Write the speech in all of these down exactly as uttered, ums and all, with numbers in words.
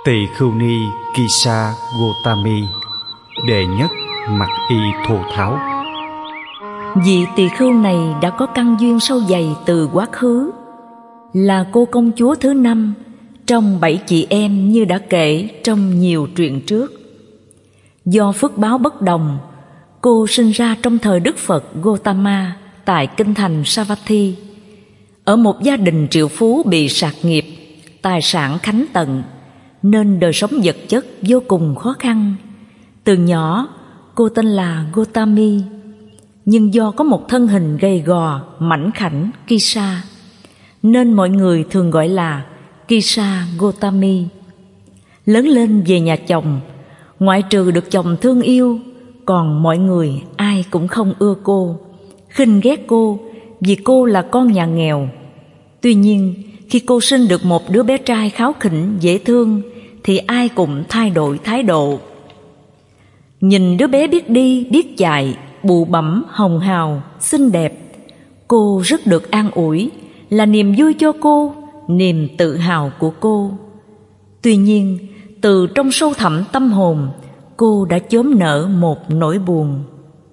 Tỳ Khưu Ni Kisa Gotami, đệ nhất mặc y thô tháo. Vị tỳ khưu này đã có căn duyên sâu dày từ quá khứ, là cô công chúa thứ năm trong bảy chị em như đã kể trong nhiều truyện trước. Do phước báo bất đồng, cô sinh ra trong thời Đức Phật Gotama tại kinh thành Savatthi, ở một gia đình triệu phú bị sạt nghiệp, tài sản khánh tận, nên đời sống vật chất vô cùng khó khăn. Từ nhỏ, cô tên là Gotami, nhưng do có một thân hình gầy gò, mảnh khảnh, Kisa, nên mọi người thường gọi là Kisa Gotami. Lớn lên về nhà chồng, ngoại trừ được chồng thương yêu, còn mọi người ai cũng không ưa cô, khinh ghét cô vì cô là con nhà nghèo. Tuy nhiên, khi cô sinh được một đứa bé trai kháu khỉnh, dễ thương, thì ai cũng thay đổi thái độ. Nhìn đứa bé biết đi, biết chạy, bụ bẫm, hồng hào, xinh đẹp, cô rất được an ủi, là niềm vui cho cô, niềm tự hào của cô. Tuy nhiên, từ trong sâu thẳm tâm hồn, cô đã chớm nở một nỗi buồn.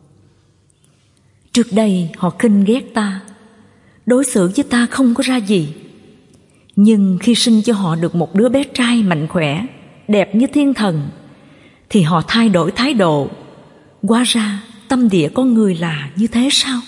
Trước đây họ khinh ghét ta, đối xử với ta không có ra gì. Nhưng khi sinh cho họ được một đứa bé trai mạnh khỏe, đẹp như thiên thần, thì họ thay đổi thái độ. Hóa ra tâm địa con người là như thế sao?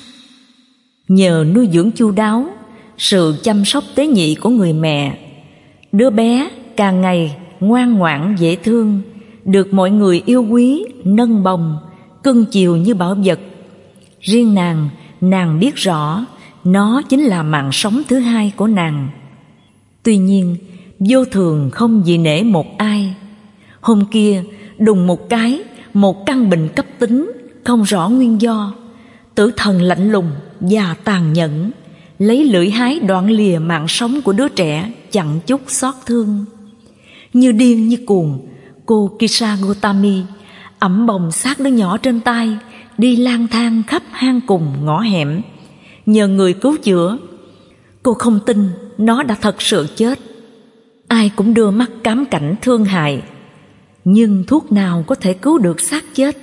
Nhờ nuôi dưỡng chu đáo, sự chăm sóc tế nhị của người mẹ, đứa bé càng ngày ngoan ngoãn dễ thương, được mọi người yêu quý, nâng bồng, cưng chiều như bảo vật. Riêng nàng, nàng biết rõ nó chính là mạng sống thứ hai của nàng. Tuy nhiên, vô thường không dị nể một ai. Hôm kia, đùng một cái, một căn bệnh cấp tính, không rõ nguyên do, tử thần lạnh lùng và tàn nhẫn, lấy lưỡi hái đoạn lìa mạng sống của đứa trẻ chẳng chút xót thương. Như điên như cuồng, cô Kisa Gotami ẵm bồng xác đứa nhỏ trên tay, đi lang thang khắp hang cùng ngõ hẻm, nhờ người cứu chữa. Cô không tin nó đã thật sự chết. Ai cũng đưa mắt cám cảnh thương hại, nhưng thuốc nào có thể cứu được xác chết.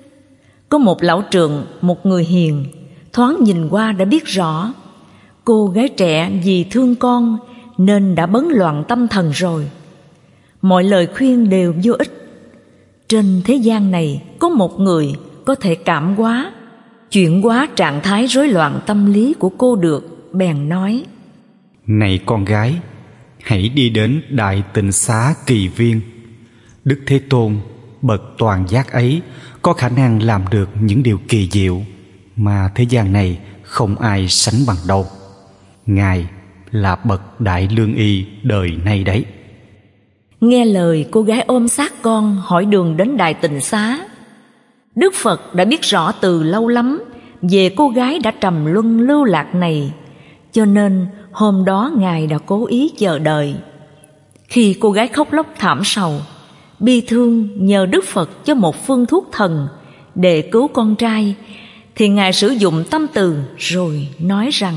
Có một lão trượng, một người hiền, thoáng nhìn qua đã biết rõ cô gái trẻ vì thương con nên đã bấn loạn tâm thần rồi. Mọi lời khuyên đều vô ích. Trên thế gian này có một người có thể cảm hóa, chuyển hóa trạng thái rối loạn tâm lý của cô được. Bèn nói: Này con gái, hãy đi đến Đại Tịnh Xá Kỳ Viên. Đức Thế Tôn, bậc toàn giác ấy, có khả năng làm được những điều kỳ diệu mà thế gian này không ai sánh bằng đâu. Ngài là bậc đại lương y đời nay đấy. Nghe lời, cô gái ôm xác con hỏi đường đến Đại Tịnh Xá. Đức Phật đã biết rõ từ lâu lắm về cô gái đã trầm luân lưu lạc này, cho nên hôm đó Ngài đã cố ý chờ đợi. Khi cô gái khóc lóc thảm sầu, bi thương nhờ Đức Phật cho một phương thuốc thần để cứu con trai, thì Ngài sử dụng tâm từ rồi nói rằng: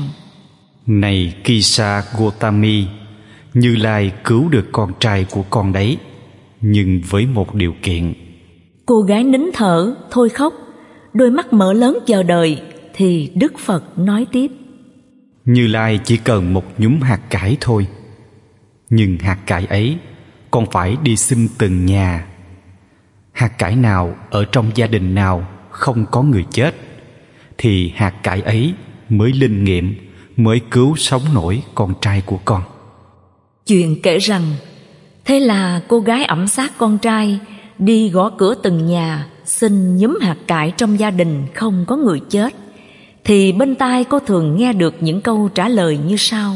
Này Kisa Gotami, Như Lai cứu được con trai của con đấy, nhưng với một điều kiện. Cô gái nín thở thôi khóc, đôi mắt mở lớn chờ đợi, thì Đức Phật nói tiếp: Như Lai chỉ cần một nhúm hạt cải thôi, nhưng hạt cải ấy con phải đi xin từng nhà. Hạt cải nào ở trong gia đình nào không có người chết, thì hạt cải ấy mới linh nghiệm, mới cứu sống nổi con trai của con. Chuyện kể rằng, thế là cô gái ẵm xác con trai đi gõ cửa từng nhà xin nhúm hạt cải trong gia đình không có người chết, thì bên tai cô thường nghe được những câu trả lời như sau: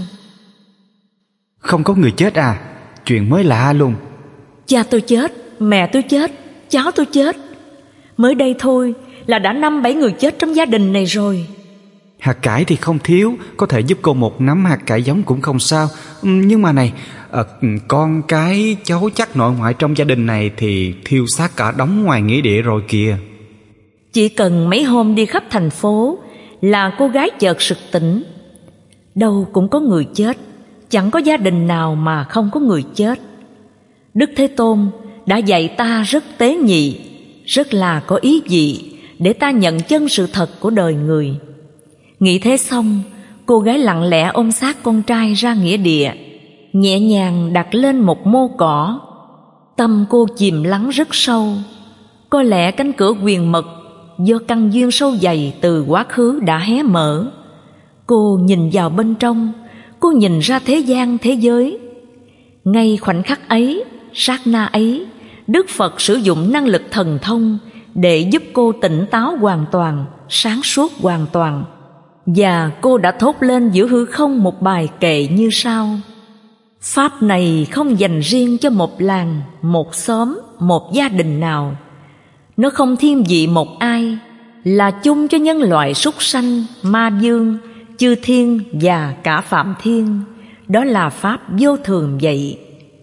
Không có người chết à? Chuyện mới lạ luôn. Cha tôi chết, mẹ tôi chết, cháu tôi chết. Mới đây thôi là đã năm bảy người chết trong gia đình này rồi. Hạt cải thì không thiếu, có thể giúp cô một nắm hạt cải giống cũng không sao. Nhưng mà này, à, con cái cháu chắc nội ngoại trong gia đình này thì thiêu xác cả đống ngoài nghĩa địa rồi kìa. Chỉ cần mấy hôm đi khắp thành phố là cô gái chợt sực tỉnh. Đâu cũng có người chết, chẳng có gia đình nào mà không có người chết. Đức Thế Tôn đã dạy ta rất tế nhị, rất là có ý vị để ta nhận chân sự thật của đời người. Nghĩ thế xong, cô gái lặng lẽ ôm xác con trai ra nghĩa địa, nhẹ nhàng đặt lên một mô cỏ. Tâm cô chìm lắng rất sâu. Có lẽ cánh cửa quyền mật do căn duyên sâu dày từ quá khứ đã hé mở. Cô nhìn vào bên trong, cô nhìn ra thế gian thế giới. Ngay khoảnh khắc ấy, sát na ấy, Đức Phật sử dụng năng lực thần thông để giúp cô tỉnh táo hoàn toàn, sáng suốt hoàn toàn. Và cô đã thốt lên giữa hư không một bài kệ như sau: Pháp này không dành riêng cho một làng, một xóm, một gia đình nào. Nó không thiên vị một ai, là chung cho nhân loại súc sanh, ma dương, chư thiên và cả phạm thiên. Đó là Pháp vô thường vậy.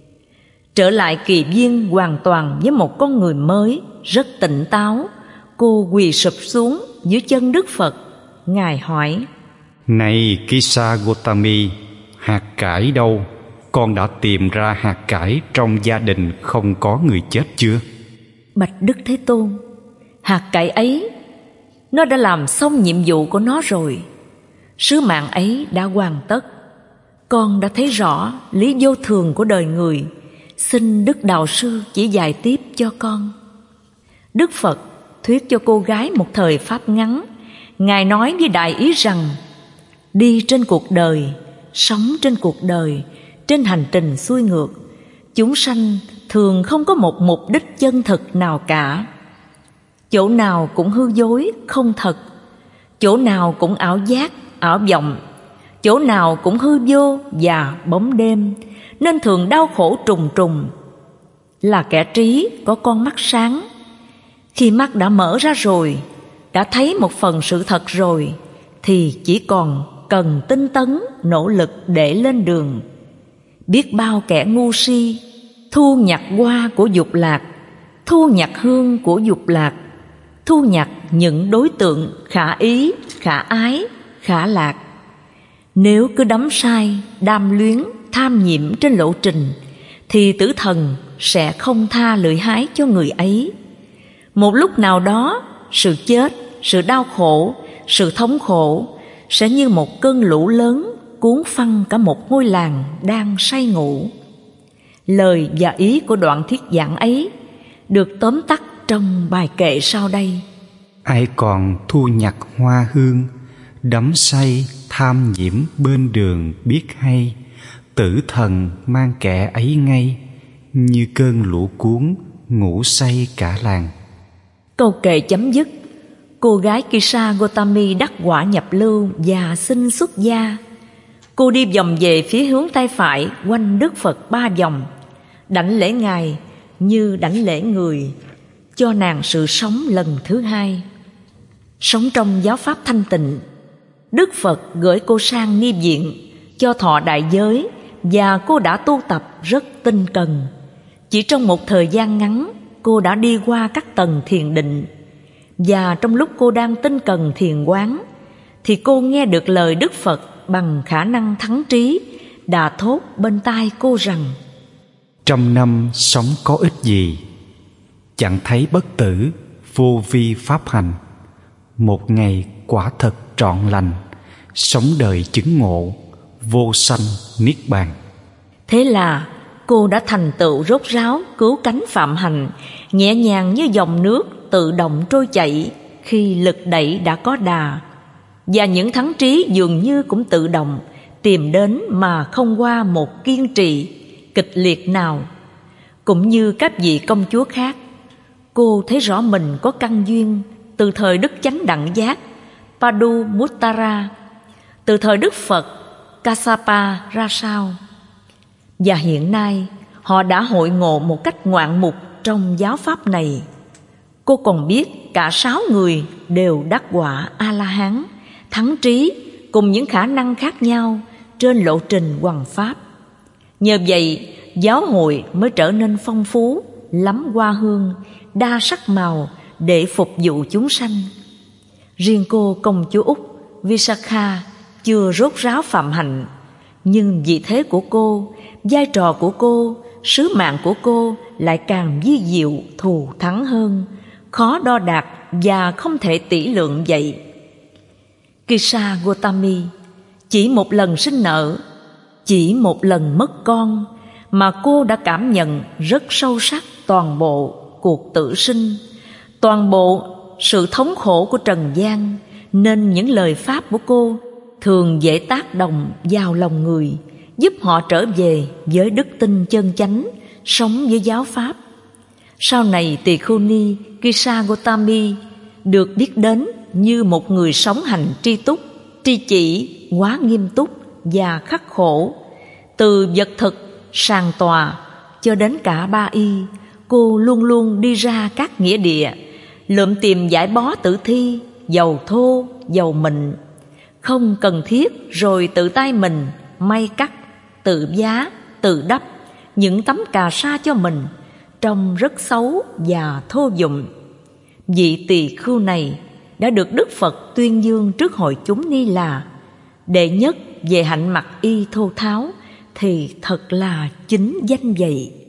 Trở lại Kỳ Viên hoàn toàn với một con người mới, rất tỉnh táo, cô quỳ sụp xuống dưới chân Đức Phật. Ngài hỏi: Này Kisa Gotami, hạt cải đâu? Con đã tìm ra hạt cải trong gia đình không có người chết chưa? Bạch Đức Thế Tôn, hạt cải ấy, nó đã làm xong nhiệm vụ của nó rồi. Sứ mạng ấy đã hoàn tất. Con đã thấy rõ lý vô thường của đời người. Xin Đức Đạo Sư chỉ dạy tiếp cho con. Đức Phật thuyết cho cô gái một thời pháp ngắn. Ngài nói với đại ý rằng: đi trên cuộc đời, sống trên cuộc đời, trên hành trình xuôi ngược, chúng sanh thường không có một mục đích chân thực nào cả. Chỗ nào cũng hư dối, không thật. Chỗ nào cũng ảo giác, ảo vọng. Chỗ nào cũng hư vô và bóng đêm, nên thường đau khổ trùng trùng. Là kẻ trí có con mắt sáng. Khi mắt đã mở ra rồi, đã thấy một phần sự thật rồi, thì chỉ còn cần tinh tấn, nỗ lực để lên đường. Biết bao kẻ ngu si thu nhặt hoa của dục lạc, thu nhặt hương của dục lạc, thu nhặt những đối tượng khả ý, khả ái, khả lạc. Nếu cứ đắm say, đam luyến, tham nhiễm trên lộ trình, thì tử thần sẽ không tha lưỡi hái cho người ấy. Một lúc nào đó, sự chết, sự đau khổ, sự thống khổ sẽ như một cơn lũ lớn cuốn phăng cả một ngôi làng đang say ngủ. Lời và ý của đoạn thuyết giảng ấy được tóm tắt trong bài kệ sau đây: ai còn thu nhặt hoa hương, đắm say tham nhiễm bên đường biết hay, tử thần mang kẻ ấy ngay, như cơn lũ cuốn ngủ say cả làng. Câu kệ chấm dứt. Cô gái Kisa Gotami đắc quả nhập lưu và xin xuất gia. Cô đi vòng về phía hướng tay phải quanh Đức Phật ba vòng, đảnh lễ Ngài như đảnh lễ người, cho nàng sự sống lần thứ hai. Sống trong giáo pháp thanh tịnh, Đức Phật gửi cô sang Ni Viện cho thọ đại giới, và cô đã tu tập rất tinh cần. Chỉ trong một thời gian ngắn, cô đã đi qua các tầng thiền định. Và trong lúc cô đang tinh cần thiền quán, thì cô nghe được lời Đức Phật bằng khả năng thắng trí đã thốt bên tai cô rằng: trăm năm sống có ích gì, chẳng thấy bất tử, vô vi pháp hành. Một ngày quả thật trọn lành, sống đời chứng ngộ, vô sanh niết bàn. Thế là cô đã thành tựu rốt ráo cứu cánh phạm hạnh, nhẹ nhàng như dòng nước tự động trôi chảy khi lực đẩy đã có đà. Và những thắng trí dường như cũng tự động tìm đến mà không qua một kiên trì kịch liệt nào. Cũng như các vị công chúa khác, cô thấy rõ mình có căn duyên từ thời Đức Chánh Đẳng Giác Padu Muttara, từ thời Đức Phật Kassapa ra sao. Và hiện nay họ đã hội ngộ một cách ngoạn mục trong giáo pháp này. Cô còn biết cả sáu người đều đắc quả A-la-hán, thắng trí cùng những khả năng khác nhau trên lộ trình hoằng pháp. Nhờ vậy, giáo hội mới trở nên phong phú, lắm hoa hương, đa sắc màu để phục vụ chúng sanh. Riêng cô công chúa Úc Visakha chưa rốt ráo phạm hạnh, nhưng vị thế của cô, vai trò của cô sứ mạng của cô lại càng vi diệu thù thắng hơn, khó đo đạc và không thể tỷ lượng vậy. Kisha Gotami chỉ một lần sinh nở, chỉ một lần mất con, mà cô đã cảm nhận rất sâu sắc toàn bộ cuộc tử sinh, toàn bộ sự thống khổ của trần gian, nên những lời pháp của cô thường dễ tác động vào lòng người, giúp họ trở về với đức tin chân chánh, sống với giáo pháp. Sau này Tỳ Khưu Ni Kisha Gotami được biết đến như một người sống hành tri túc, tri chỉ, quá nghiêm túc và khắc khổ. Từ vật thực, sàn tòa cho đến cả ba y, cô luôn luôn đi ra các nghĩa địa, lượm tìm giải bó tử thi, dầu thô, dầu mịn, không cần thiết rồi tự tay mình may cắt, tự vá, tự đắp những tấm cà sa cho mình, trông rất xấu và thô dụng. Vị tỳ khưu này đã được Đức Phật tuyên dương trước hội chúng ni là đệ nhất về hạnh mặc y thô tháo, thì thật là chính danh vậy.